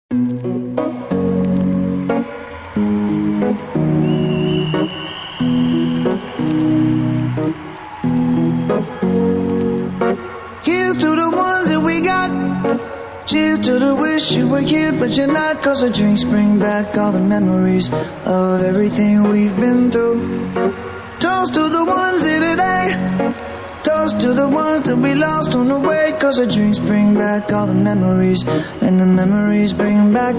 Here's to the ones that we got. Cheers to the wish you were here but you're not. Cause the drinks bring back all the memories of everything we've been through. Toast to the ones here today. Toast to the ones that we lost on the way. Cause the drinks bring back all the memories. And the memories bring back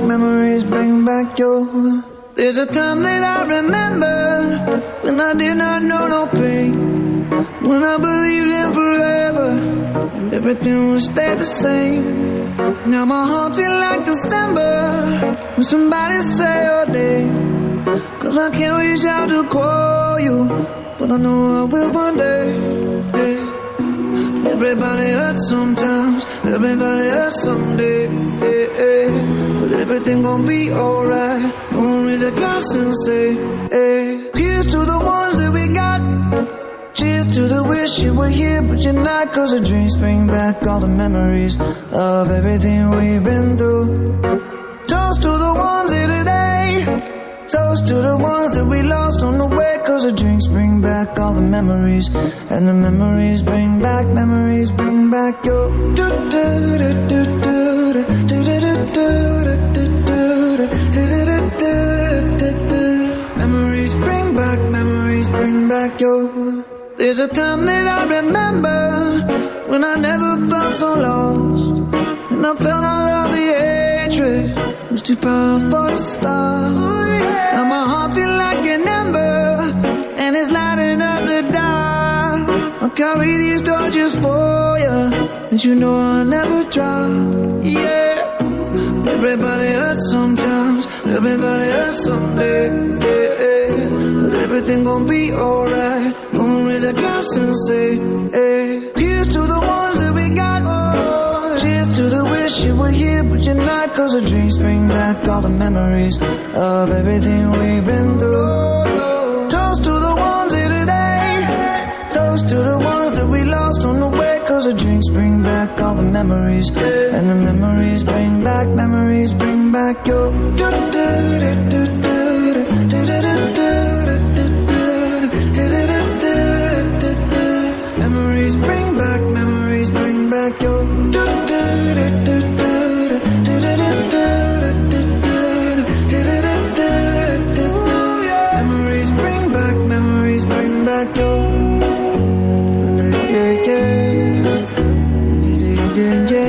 your. There's a time that I remember when I did not know no pain, when I believed in forever and everything would stay the same. Now my heart feel like December when somebody say your name. Cause I can't reach out to call you, but I know I will one day. Yeah. Everybody hurts sometimes, everybody hurts someday. Yeah, yeah. But everything gon' be alright. Gonna raise a glass and say, hey. Here's to the ones that we got. Cheers to the wish you were here but you're not. Cause the drinks bring back all the memories of everything we've been through. Toast to the ones here today. Toast to the ones that we lost on the way. Cause the drinks bring back all the memories. And the memories bring back your. Memories bring back your. There's a time that I remember when I never felt so lost, and I felt all of the hatred was too powerful to stop. Now my heart feel like an ember and it's lighting up the dark. I'll carry these torches for you, and you know I'll never drop. Yeah. Everybody hurts sometimes, everybody hurts someday. Yeah, yeah. But everything gon' be alright. Gonna raise a glass and say, hey. Here's to the ones that we got. Oh, cheers to the wish you were here but you're not. Cause the drinks bring back all the memories of everything we've been through. Toast to the ones here today. Toast to the ones that we lost on the way. Cause the drinks bring back all the memories. And the memories bring back your. Memories bring back your. Memories bring back your.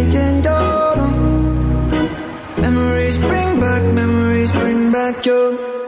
Memories bring back your.